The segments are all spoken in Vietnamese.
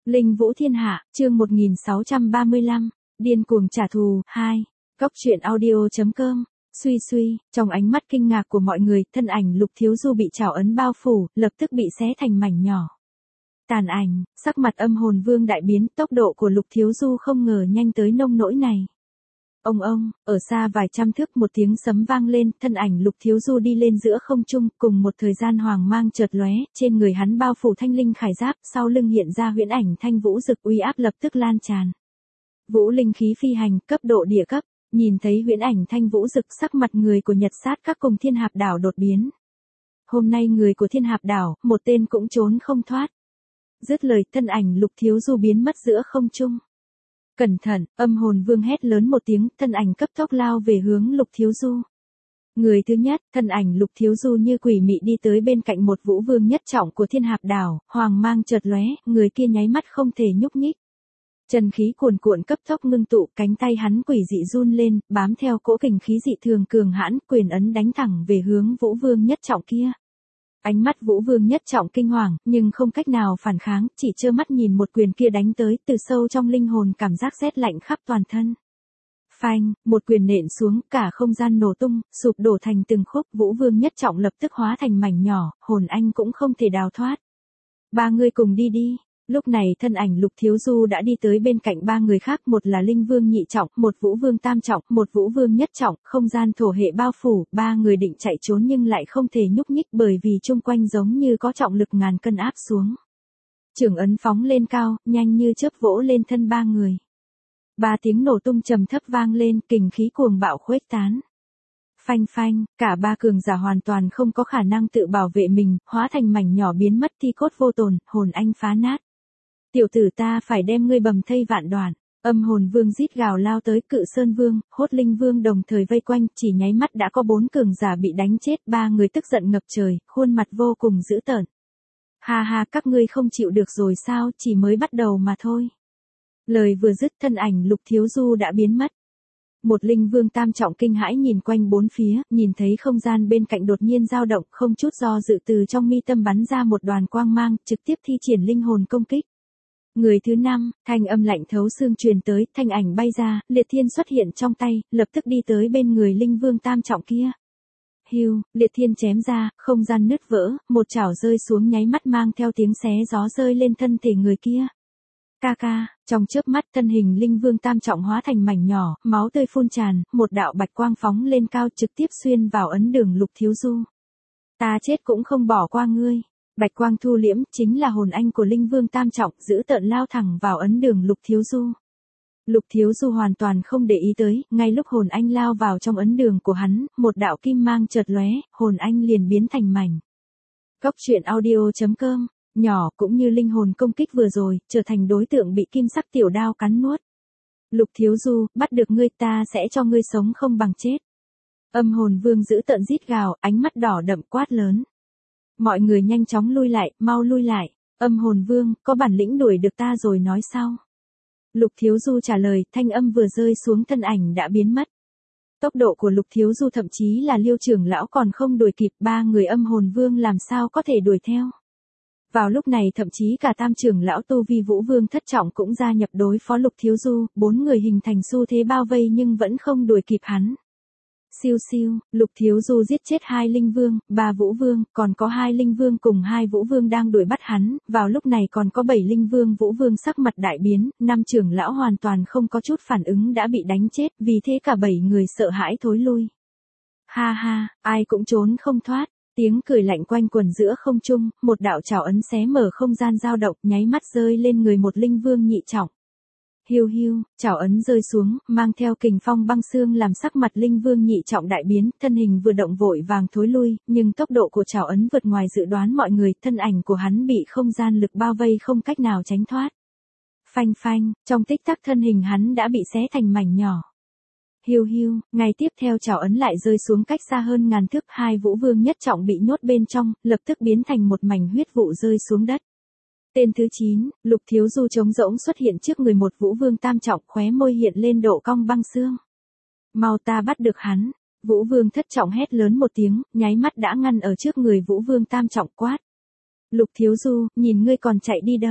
Linh Vũ Thiên Hạ, chương 1635, Điên cuồng trả thù, 2, Cóc truyện audio.com, suy, trong ánh mắt kinh ngạc của mọi người, thân ảnh Lục Thiếu Du bị trảo ấn bao phủ, lập tức bị xé thành mảnh nhỏ. Tàn ảnh, sắc mặt Âm Hồn Vương đại biến, tốc độ của Lục Thiếu Du không ngờ nhanh tới nông nỗi này. Ông, ở xa vài trăm thước một tiếng sấm vang lên, thân ảnh Lục Thiếu Du đi lên giữa không trung, cùng một thời gian hoàng mang chợt lóe, trên người hắn bao phủ thanh linh khải giáp, sau lưng hiện ra huyễn ảnh thanh vũ dực uy áp lập tức lan tràn. Vũ linh khí phi hành, cấp độ địa cấp, nhìn thấy huyễn ảnh thanh vũ dực, sắc mặt người của Nhật Sát các cùng Thiên Hạp đảo đột biến. Hôm nay người của Thiên Hạp đảo, một tên cũng trốn không thoát. Dứt lời, thân ảnh Lục Thiếu Du biến mất giữa không trung. Cẩn thận, Âm Hồn Vương hét lớn một tiếng, thân ảnh cấp tốc lao về hướng Lục Thiếu Du. Người thứ nhất, thân ảnh Lục Thiếu Du như quỷ mị đi tới bên cạnh một vũ vương nhất trọng của Thiên Hạp đảo, hoàng mang chợt lóe, người kia nháy mắt không thể nhúc nhích. Chân khí cuồn cuộn cấp tốc ngưng tụ, cánh tay hắn quỷ dị run lên, bám theo cỗ kình khí dị thường cường hãn, quyền ấn đánh thẳng về hướng vũ vương nhất trọng kia. Ánh mắt vũ vương nhất trọng kinh hoàng, nhưng không cách nào phản kháng, chỉ trơ mắt nhìn một quyền kia đánh tới, từ sâu trong linh hồn cảm giác rét lạnh khắp toàn thân. Phanh, một quyền nện xuống, cả không gian nổ tung, sụp đổ thành từng khúc, vũ vương nhất trọng lập tức hóa thành mảnh nhỏ, hồn anh cũng không thể đào thoát. Ba người cùng đi đi. Lúc này thân ảnh Lục Thiếu Du đã đi tới bên cạnh ba người khác, một là Linh Vương nhị trọng, một Vũ Vương tam trọng, một Vũ Vương nhất trọng, không gian thổ hệ bao phủ, ba người định chạy trốn nhưng lại không thể nhúc nhích bởi vì chung quanh giống như có trọng lực ngàn cân áp xuống. Trường ấn phóng lên cao, nhanh như chớp vỗ lên thân ba người. Ba tiếng nổ tung trầm thấp vang lên, kình khí cuồng bạo khuếch tán. Phanh, cả ba cường giả hoàn toàn không có khả năng tự bảo vệ mình, hóa thành mảnh nhỏ biến mất thi cốt vô tồn, hồn anh phá nát. Tiểu tử ta phải đem ngươi bầm thây vạn đoạn. Âm Hồn Vương rít gào lao tới, Cự Sơn Vương, Hốt Linh Vương đồng thời vây quanh, chỉ nháy mắt đã có 4 cường giả bị đánh chết, ba người tức giận ngập trời, khuôn mặt vô cùng dữ tợn. Ha, các ngươi không chịu được rồi sao, chỉ mới bắt đầu mà thôi. Lời vừa dứt, thân ảnh Lục Thiếu Du đã biến mất. Một Linh Vương tam trọng kinh hãi nhìn quanh bốn phía, nhìn thấy không gian bên cạnh đột nhiên dao động, không chút do dự từ trong mi tâm bắn ra một đoàn quang mang, trực tiếp thi triển linh hồn công kích. Người thứ 5, thanh âm lạnh thấu xương truyền tới, thanh ảnh bay ra, liệt thiên xuất hiện trong tay, lập tức đi tới bên người Linh Vương tam trọng kia. Hưu, liệt thiên chém ra, không gian nứt vỡ, một chảo rơi xuống nháy mắt mang theo tiếng xé gió rơi lên thân thể người kia. Ca, trong chớp mắt thân hình Linh Vương tam trọng hóa thành mảnh nhỏ, máu tươi phun tràn, một đạo bạch quang phóng lên cao trực tiếp xuyên vào ấn đường Lục Thiếu Du. Ta chết cũng không bỏ qua ngươi. Bạch quang thu liễm, chính là hồn anh của Linh Vương tam trọng, giữ tợn lao thẳng vào ấn đường Lục Thiếu Du. Lục Thiếu Du hoàn toàn không để ý tới, ngay lúc hồn anh lao vào trong ấn đường của hắn, một đạo kim mang chợt lóe, hồn anh liền biến thành mảnh. Cóc truyện audio.com, nhỏ cũng như linh hồn công kích vừa rồi, trở thành đối tượng bị kim sắc tiểu đao cắn nuốt. Lục Thiếu Du, bắt được ngươi ta sẽ cho ngươi sống không bằng chết. Âm Hồn Vương giữ tợn rít gào, ánh mắt đỏ đậm quát lớn. Mọi người nhanh chóng lui lại, mau lui lại. Âm Hồn Vương, có bản lĩnh đuổi được ta rồi nói sau. Lục Thiếu Du trả lời, thanh âm vừa rơi xuống thân ảnh đã biến mất. Tốc độ của Lục Thiếu Du thậm chí là Liêu trưởng lão còn không đuổi kịp, ba người Âm Hồn Vương làm sao có thể đuổi theo. Vào lúc này thậm chí cả tam trưởng lão tu vi Vũ Vương thất trọng cũng gia nhập đối phó Lục Thiếu Du, 4 người hình thành xu thế bao vây nhưng vẫn không đuổi kịp hắn. Siêu, Lục Thiếu Du giết chết 2 Linh Vương, 3 Vũ Vương, còn có 2 Linh Vương cùng 2 Vũ Vương đang đuổi bắt hắn, vào lúc này còn có 7 Linh Vương Vũ Vương sắc mặt đại biến, 5 trưởng lão hoàn toàn không có chút phản ứng đã bị đánh chết, vì thế cả 7 người sợ hãi thối lui. Ha, ai cũng trốn không thoát, tiếng cười lạnh quanh quần giữa không trung, một đạo trảo ấn xé mở không gian dao động, nháy mắt rơi lên người một Linh Vương nhị trọng. Hiu, chảo ấn rơi xuống, mang theo kình phong băng xương làm sắc mặt Linh Vương nhị trọng đại biến, thân hình vừa động vội vàng thối lui, nhưng tốc độ của chảo ấn vượt ngoài dự đoán mọi người, thân ảnh của hắn bị không gian lực bao vây không cách nào tránh thoát. Phanh, trong tích tắc thân hình hắn đã bị xé thành mảnh nhỏ. Hiu, ngày tiếp theo chảo ấn lại rơi xuống cách xa hơn ngàn thước, 2 Vũ Vương nhất trọng bị nhốt bên trong, lập tức biến thành một mảnh huyết vụ rơi xuống đất. Tên thứ 9, Lục Thiếu Du trống rỗng xuất hiện trước người một Vũ Vương tam trọng, khóe môi hiện lên độ cong băng xương. Mau ta bắt được hắn. Vũ Vương thất trọng hét lớn một tiếng, nháy mắt đã ngăn ở trước người Vũ Vương tam trọng quát. Lục Thiếu Du, nhìn ngươi còn chạy đi đâu?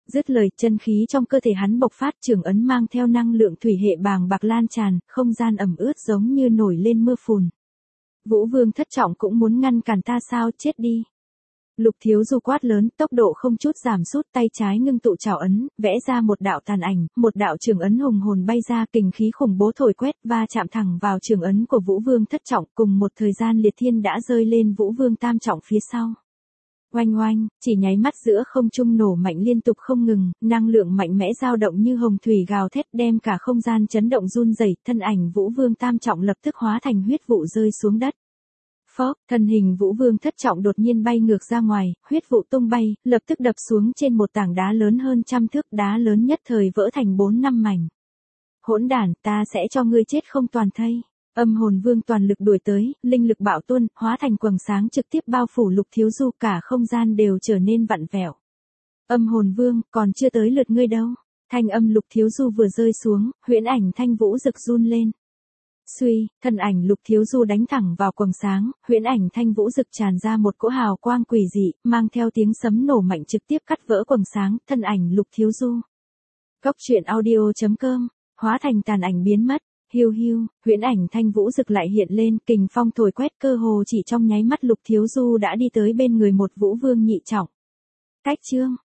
Dứt lời, chân khí trong cơ thể hắn bộc phát, trường ấn mang theo năng lượng thủy hệ bàng bạc lan tràn, không gian ẩm ướt giống như nổi lên mưa phùn. Vũ Vương Thất Trọng cũng muốn ngăn cản ta sao, chết đi. Lục Thiếu Du quát lớn, tốc độ không chút giảm sút, tay trái ngưng tụ trảo ấn, vẽ ra một đạo tàn ảnh, một đạo trường ấn hùng hồn bay ra, kình khí khủng bố thổi quét và chạm thẳng vào trường ấn của Vũ Vương Thất Trọng, cùng một thời gian liệt thiên đã rơi lên Vũ Vương Tam Trọng phía sau. Oanh oanh, chỉ nháy mắt giữa không trung nổ mạnh liên tục không ngừng, năng lượng mạnh mẽ dao động như hồng thủy gào thét đem cả không gian chấn động run rẩy, thân ảnh Vũ Vương Tam Trọng lập tức hóa thành huyết vụ rơi xuống đất. Phốc, thân hình Vũ Vương Thất Trọng đột nhiên bay ngược ra ngoài, huyết vụ tung bay, lập tức đập xuống trên một tảng đá lớn hơn trăm thước, đá lớn nhất thời vỡ thành 4-5 mảnh. Hỗn đản, ta sẽ cho ngươi chết không toàn thây. Âm hồn vương toàn lực đuổi tới, linh lực bạo tuôn, hóa thành quầng sáng trực tiếp bao phủ Lục Thiếu Du, cả không gian đều trở nên vặn vẹo. Âm hồn vương, còn chưa tới lượt ngươi đâu. Thanh âm Lục Thiếu Du vừa rơi xuống, huyễn ảnh Thanh Vũ Dực run lên. Suy, thân ảnh Lục Thiếu Du đánh thẳng vào quầng sáng, huyễn ảnh Thanh Vũ Dực tràn ra một cỗ hào quang quỷ dị, mang theo tiếng sấm nổ mạnh trực tiếp cắt vỡ quầng sáng, thân ảnh Lục Thiếu Du. Góc truyện audio.com, hóa thành tàn ảnh biến mất. Hiu hiu, huyễn ảnh Thanh Vũ Dực lại hiện lên, kình phong thổi quét, cơ hồ chỉ trong nháy mắt Lục Thiếu Du đã đi tới bên người một Vũ Vương nhị trọng. Cách chương